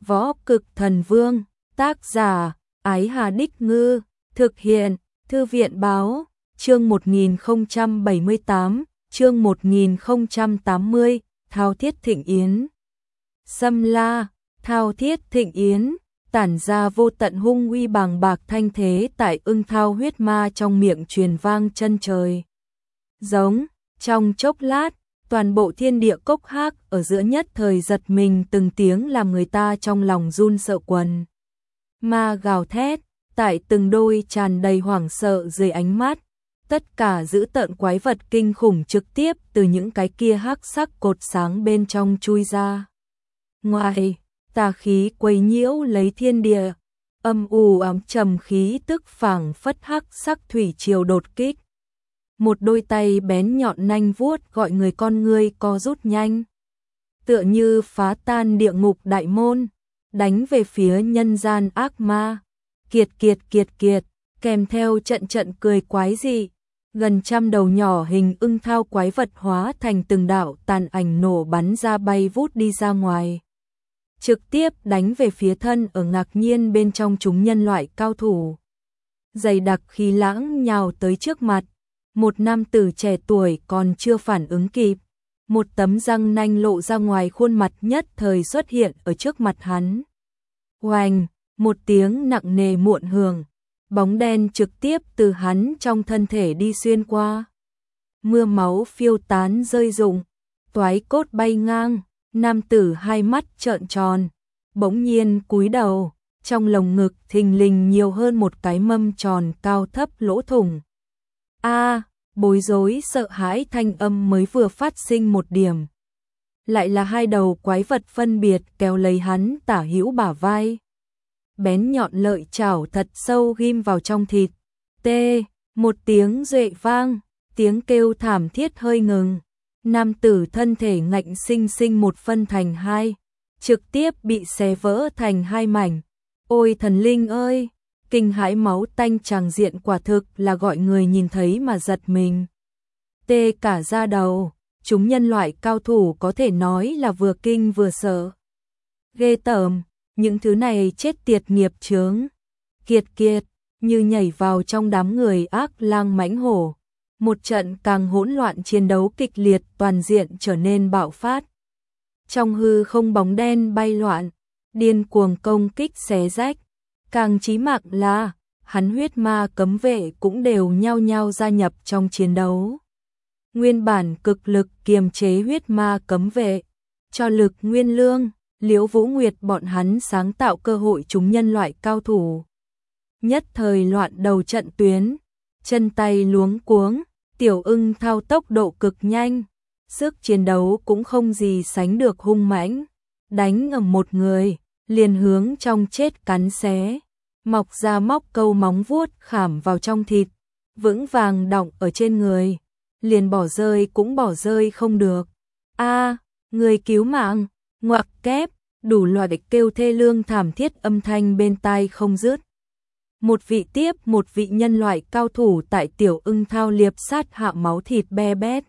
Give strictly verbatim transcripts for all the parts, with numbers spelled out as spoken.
Võ Cực Thần Vương, tác giả, Ái Hà Đích Ngư, thực hiện, Thư viện Báo, chương một nghìn không trăm bảy mươi tám, chương một nghìn không trăm tám mươi, Thao Thiết Thịnh Yến. Xâm La, Thao Thiết Thịnh Yến, tản ra vô tận hung uy bàng bạc thanh thế tại Ưng Thao huyết ma trong miệng truyền vang chân trời. Giống, trong chốc lát, toàn bộ thiên địa cốc hác ở giữa nhất thời giật mình từng tiếng làm người ta trong lòng run sợ quần. Ma gào thét, tại từng đôi tràn đầy hoảng sợ dưới ánh mắt, tất cả dữ tợn quái vật kinh khủng trực tiếp từ những cái kia hắc sắc cột sáng bên trong chui ra. Ngoài, tà khí quấy nhiễu lấy thiên địa, âm u ám trầm khí tức phảng phất hắc sắc thủy triều đột kích. Một đôi tay bén nhọn nanh vuốt gọi người con ngươi co rút nhanh, tựa như phá tan địa ngục đại môn, đánh về phía nhân gian ác ma. Kiệt kiệt kiệt kiệt, kèm theo trận trận cười quái dị, gần trăm đầu nhỏ hình ưng thao quái vật hóa thành từng đạo tàn ảnh nổ bắn ra bay vút đi ra ngoài, trực tiếp đánh về phía thân ở ngạc nhiên bên trong chúng nhân loại cao thủ. Dày đặc khí lãng nhào tới trước mặt, một nam tử trẻ tuổi còn chưa phản ứng kịp, một tấm răng nanh lộ ra ngoài khuôn mặt nhất thời xuất hiện ở trước mặt hắn. Oanh, một tiếng nặng nề muộn hưởng, bóng đen trực tiếp từ hắn trong thân thể đi xuyên qua. Mưa máu phiêu tán rơi rụng, toái cốt bay ngang, nam tử hai mắt trợn tròn, bỗng nhiên cúi đầu, trong lồng ngực thình lình nhiều hơn một cái mâm tròn cao thấp lỗ thủng. A, bối rối sợ hãi thanh âm mới vừa phát sinh một điểm, lại là hai đầu quái vật phân biệt kéo lấy hắn tả hữu bả vai. Bén nhọn lợi chảo thật sâu ghim vào trong thịt. Tê, một tiếng duệ vang, tiếng kêu thảm thiết hơi ngừng. Nam tử thân thể ngạnh sinh sinh một phân thành hai, trực tiếp bị xé vỡ thành hai mảnh. Ôi thần linh ơi, kinh hãi máu tanh tràng diện quả thực là gọi người nhìn thấy mà giật mình. Tê cả da đầu, chúng nhân loại cao thủ có thể nói là vừa kinh vừa sợ. Ghê tởm. Những thứ này chết tiệt nghiệp chướng. Kiệt kiệt, như nhảy vào trong đám người ác lang mãnh hổ. Một trận càng hỗn loạn chiến đấu kịch liệt toàn diện trở nên bạo phát. Trong hư không bóng đen bay loạn, điên cuồng công kích xé rách. Càng chí mạng là, hắn huyết ma cấm vệ cũng đều nhao nhao gia nhập trong chiến đấu. Nguyên bản cực lực kiềm chế huyết ma cấm vệ, cho lực nguyên lương. Liễu Vũ Nguyệt bọn hắn sáng tạo cơ hội chúng nhân loại cao thủ. Nhất thời loạn đầu trận tuyến, chân tay luống cuống, Tiểu Ưng Thao tốc độ cực nhanh, sức chiến đấu cũng không gì sánh được hung mãnh, đánh ngầm một người, liền hướng trong chết cắn xé, mọc ra móc câu móng vuốt khảm vào trong thịt, vững vàng đọng ở trên người, liền bỏ rơi cũng bỏ rơi không được. A, người cứu mạng! Ngoặc kép, đủ loại kêu thê lương thảm thiết âm thanh bên tai không dứt. Một vị tiếp một vị nhân loại cao thủ tại Tiểu Ưng Thao liệp sát hạ máu thịt be bét.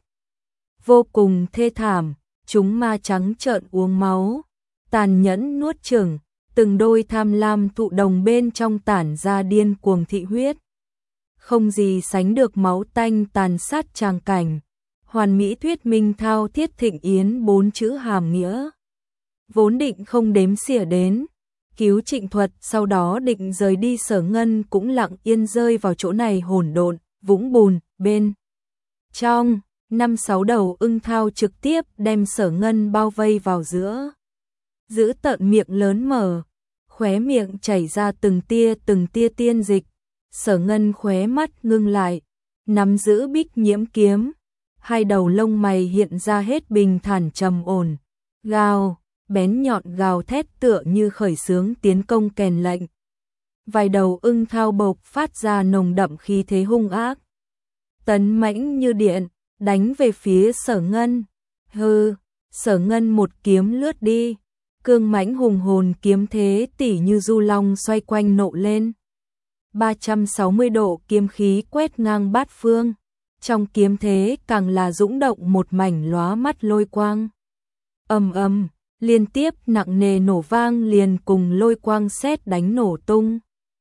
Vô cùng thê thảm, chúng ma trắng trợn uống máu, tàn nhẫn nuốt chửng, từng đôi tham lam thụ đồng bên trong tản ra điên cuồng thị huyết. Không gì sánh được máu tanh tàn sát tràng cảnh, hoàn mỹ thuyết minh Thao Thiết Thịnh Yến bốn chữ hàm nghĩa. Vốn định không đếm xỉa đến, cứu Trịnh Thuật sau đó định rời đi Sở Ngân cũng lặng yên rơi vào chỗ này hỗn độn, vũng bùn, bên. Trong, năm sáu đầu ưng thao trực tiếp đem Sở Ngân bao vây vào giữa. Giữ tợn miệng lớn mở, khóe miệng chảy ra từng tia từng tia tiên dịch. Sở Ngân khóe mắt ngưng lại, nắm giữ bích nhiễm kiếm. Hai đầu lông mày hiện ra hết bình thản trầm ổn, gào. Bén nhọn gào thét tựa như khởi xướng tiến công kèn lệnh. Vài đầu ưng thao bộc phát ra nồng đậm khí thế hung ác. Tấn mãnh như điện, đánh về phía Sở Ngân. Hừ, Sở Ngân một kiếm lướt đi. Cương mãnh hùng hồn kiếm thế tỉ như du long xoay quanh nộ lên. ba trăm sáu mươi độ kiếm khí quét ngang bát phương. Trong kiếm thế càng là dũng động một mảnh lóa mắt lôi quang. Ầm ầm. liên tiếp nặng nề nổ vang liền cùng lôi quang sét đánh nổ tung.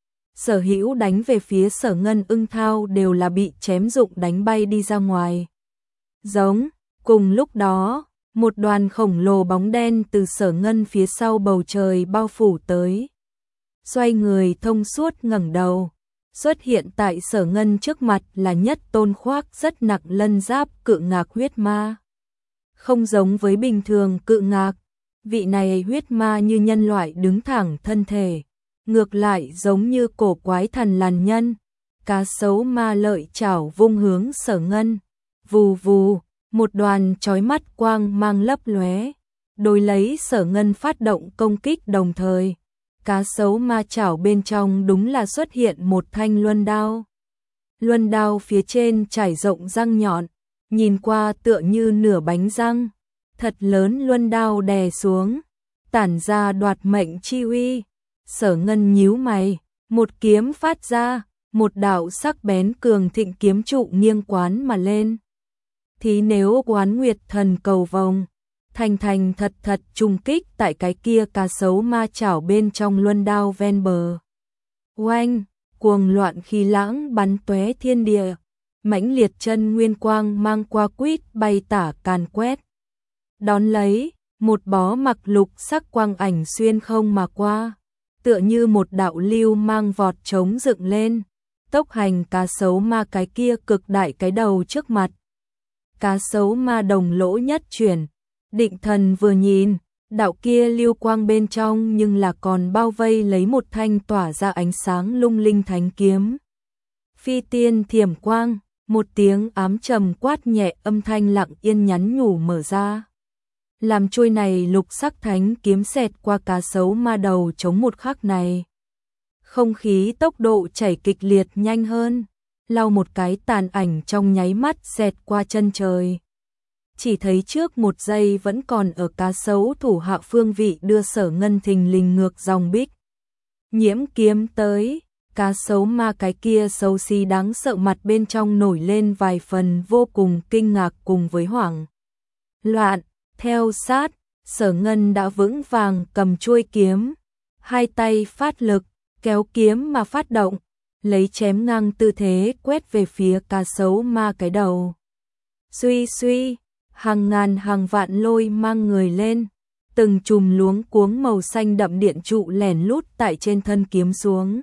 Sở Hữu đánh về phía Sở Ngân Ưng Thao đều là bị chém dụng đánh bay đi ra ngoài. Giống, cùng lúc đó, một đoàn khổng lồ bóng đen từ Sở Ngân phía sau bầu trời bao phủ tới. Xoay người thông suốt ngẩng đầu, xuất hiện tại Sở Ngân trước mặt là nhất tôn khoác rất nặng lân giáp cự ngạc huyết ma. Không giống với bình thường cự ngạc, vị này huyết ma như nhân loại đứng thẳng thân thể, ngược lại giống như cổ quái thần làn nhân. Cá sấu ma lợi chảo vung hướng Sở Ngân, vù vù, một đoàn chói mắt quang mang lấp lóe, đối lấy Sở Ngân phát động công kích đồng thời. Cá sấu ma chảo bên trong đúng là xuất hiện một thanh luân đao. Luân đao phía trên trải rộng răng nhọn, nhìn qua tựa như nửa bánh răng. Thật lớn luân đao đè xuống, tản ra đoạt mệnh chi uy. Sở Ngân nhíu mày, một kiếm phát ra, một đạo sắc bén cường thịnh kiếm trụ nghiêng quán mà lên. Thì nếu Quán Nguyệt Thần Cầu Vồng, thành thành thật thật trùng kích tại cái kia cá sấu ma chảo bên trong luân đao ven bờ. Oanh, cuồng loạn khí lãng bắn tóe thiên địa, mãnh liệt chân nguyên quang mang qua quýt bay tả càn quét. Đón lấy, một bó mặc lục sắc quang ảnh xuyên không mà qua, tựa như một đạo lưu mang vọt trống dựng lên, tốc hành cá sấu ma cái kia cực đại cái đầu trước mặt. Cá sấu ma đồng lỗ nhất chuyển, định thần vừa nhìn, đạo kia lưu quang bên trong nhưng là còn bao vây lấy một thanh tỏa ra ánh sáng lung linh thánh kiếm. Phi tiên thiểm quang, một tiếng ám trầm quát nhẹ âm thanh lặng yên nhắn nhủ mở ra. Làm trôi này lục sắc thánh kiếm xẹt qua cá sấu ma đầu chống một khắc này. Không khí tốc độ chảy kịch liệt nhanh hơn, lau một cái tàn ảnh trong nháy mắt xẹt qua chân trời. Chỉ thấy trước một giây vẫn còn ở cá sấu thủ hạ phương vị đưa Sở Ngân thình lình ngược dòng bích. Nhiễm kiếm tới, cá sấu ma cái kia xấu xí đáng sợ mặt bên trong nổi lên vài phần vô cùng kinh ngạc cùng với hoảng loạn. Theo sát, Sở Ngân đã vững vàng cầm chuôi kiếm, hai tay phát lực, kéo kiếm mà phát động, lấy chém ngang tư thế quét về phía cá sấu ma cái đầu. Suy suy, hàng ngàn hàng vạn lôi mang người lên, từng chùm luống cuống màu xanh đậm điện trụ lẻn lút tại trên thân kiếm xuống.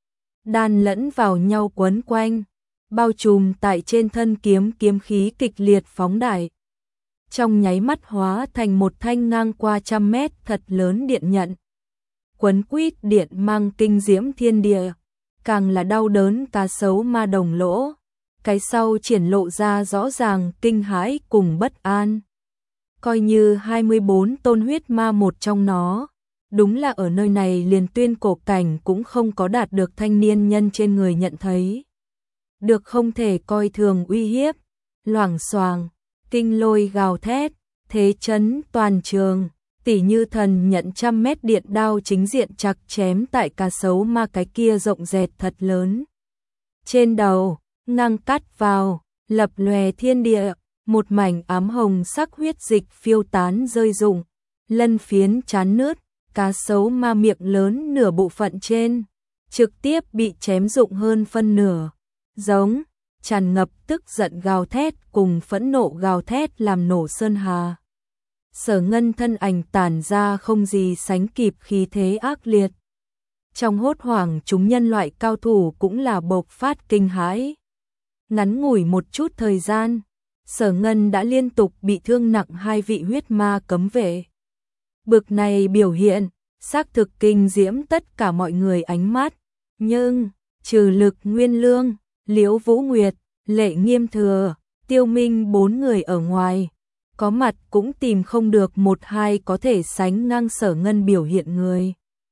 Đan lẫn vào nhau quấn quanh, bao trùm tại trên thân kiếm kiếm khí kịch liệt phóng đại. Trong nháy mắt hóa thành một thanh ngang qua trăm mét thật lớn điện nhận. Quấn quýt điện mang kinh diễm thiên địa, càng là đau đớn cá sấu ma đồng lỗ. Cái sau triển lộ ra rõ ràng kinh hãi cùng bất an. Coi như hai mươi bốn tôn huyết ma một trong nó, đúng là ở nơi này liền tuyên cổ cảnh cũng không có đạt được thanh niên nhân trên người nhận thấy. Được không thể coi thường uy hiếp, loảng xoàng, kinh lôi gào thét, thế chấn toàn trường, tỉ như thần nhận trăm mét điện đao chính diện chặt chém tại cá sấu ma cái kia rộng rệt thật lớn. Trên đầu, ngang cắt vào, lập lòe thiên địa, một mảnh ám hồng sắc huyết dịch phiêu tán rơi rụng, lân phiến chán nứt, cá sấu ma miệng lớn nửa bộ phận trên, trực tiếp bị chém rụng hơn phân nửa. Giống, tràn ngập tức giận gào thét cùng phẫn nộ gào thét làm nổ sơn hà. Sở Ngân thân ảnh tản ra không gì sánh kịp khí thế ác liệt. Trong hốt hoảng chúng nhân loại cao thủ cũng là bộc phát kinh hãi. Ngắn ngủi một chút thời gian, Sở Ngân đã liên tục bị thương nặng hai vị huyết ma cấm vệ. Bực này biểu hiện, xác thực kinh diễm tất cả mọi người ánh mắt. Nhưng, trừ Lực Nguyên Lương, Liễu Vũ Nguyệt, Lệ Nghiêm Thừa, Tiêu Minh bốn người ở ngoài, có mặt cũng tìm không được một hai có thể sánh ngang Sở Ngân biểu hiện người.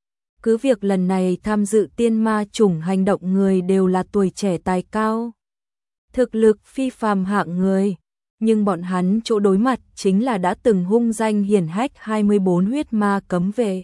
Cứ việc lần này tham dự tiên ma chủng hành động người đều là tuổi trẻ tài cao, thực lực phi phàm hạng người, nhưng bọn hắn chỗ đối mặt chính là đã từng hung danh hiển hách hai mươi bốn huyết ma cấm vệ.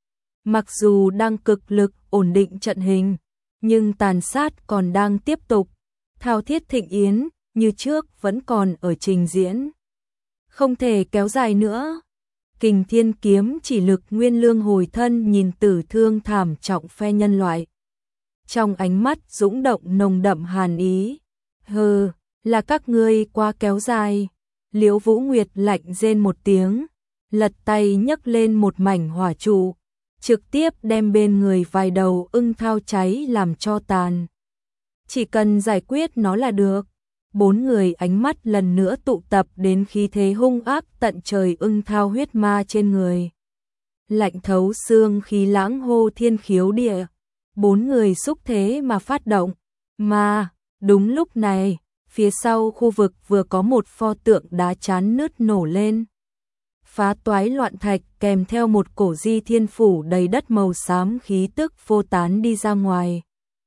Mặc dù đang cực lực ổn định trận hình, nhưng tàn sát còn đang tiếp tục. Thao thiết thịnh yến, như trước vẫn còn ở trình diễn. Không thể kéo dài nữa. Kình Thiên kiếm chỉ lực Nguyên Lương hồi thân nhìn tử thương thảm trọng phe nhân loại. Trong ánh mắt dũng động nồng đậm hàn ý. Hừ, là các ngươi quá kéo dài. Liễu Vũ Nguyệt lạnh rên một tiếng, lật tay nhấc lên một mảnh hỏa trụ, trực tiếp đem bên người vài đầu ưng thao cháy làm cho tàn. Chỉ cần giải quyết nó là được. Bốn người ánh mắt lần nữa tụ tập đến khí thế hung ác tận trời ưng thao huyết ma trên người. Lạnh thấu xương khí lãng hô thiên khiếu địa. Bốn người xúc thế mà phát động. Mà, đúng lúc này, phía sau khu vực vừa có một pho tượng đá chán nứt nổ lên. Phá toái loạn thạch kèm theo một cổ di thiên phủ đầy đất màu xám khí tức phô tán đi ra ngoài.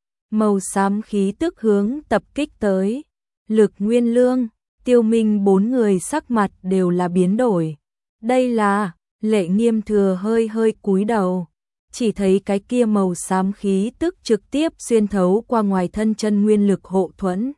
Màu xám khí tức hướng tập kích tới. Lực Nguyên Lương, Tiêu Minh bốn người sắc mặt đều là biến đổi. Đây là, Lệ Nghiêm Thừa hơi hơi cúi đầu. Chỉ thấy cái kia màu xám khí tức trực tiếp xuyên thấu qua ngoài thân chân nguyên lực hộ thuẫn.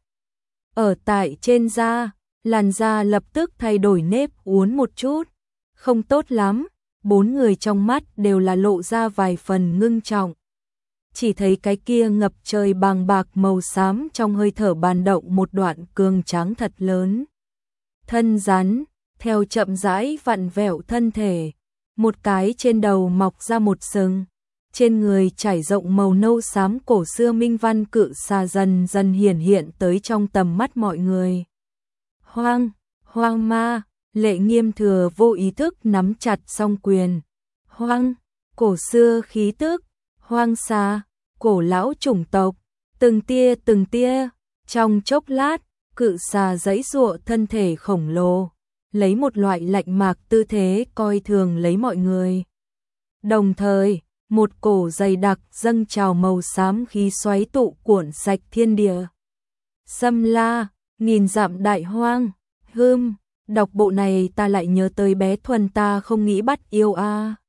Ở tại trên da, làn da lập tức thay đổi nếp uốn một chút. Không tốt lắm, bốn người trong mắt đều là lộ ra vài phần ngưng trọng. Chỉ thấy cái kia ngập trời bàng bạc màu xám trong hơi thở bàn động một đoạn cường tráng thật lớn. Thân rắn, theo chậm rãi vặn vẹo thân thể, một cái trên đầu mọc ra một sừng, trên người trải rộng màu nâu xám cổ xưa minh văn cự xà dần dần hiển hiện tới trong tầm mắt mọi người. Hoang, hoang ma, Lệ Nghiêm Thừa vô ý thức nắm chặt song quyền. Hoang, cổ xưa khí tức, hoang xà, cổ lão chủng tộc, từng tia từng tia, trong chốc lát, cự xà giãy giụa thân thể khổng lồ, lấy một loại lạnh mạc tư thế coi thường lấy mọi người. Đồng thời, một cổ dày đặc dâng trào màu xám khí xoáy tụ cuộn sạch thiên địa. Xâm la, nghìn dặm đại hoang, hưm, đọc bộ này ta lại nhớ tới bé Thuần ta không nghĩ bắt yêu a. À.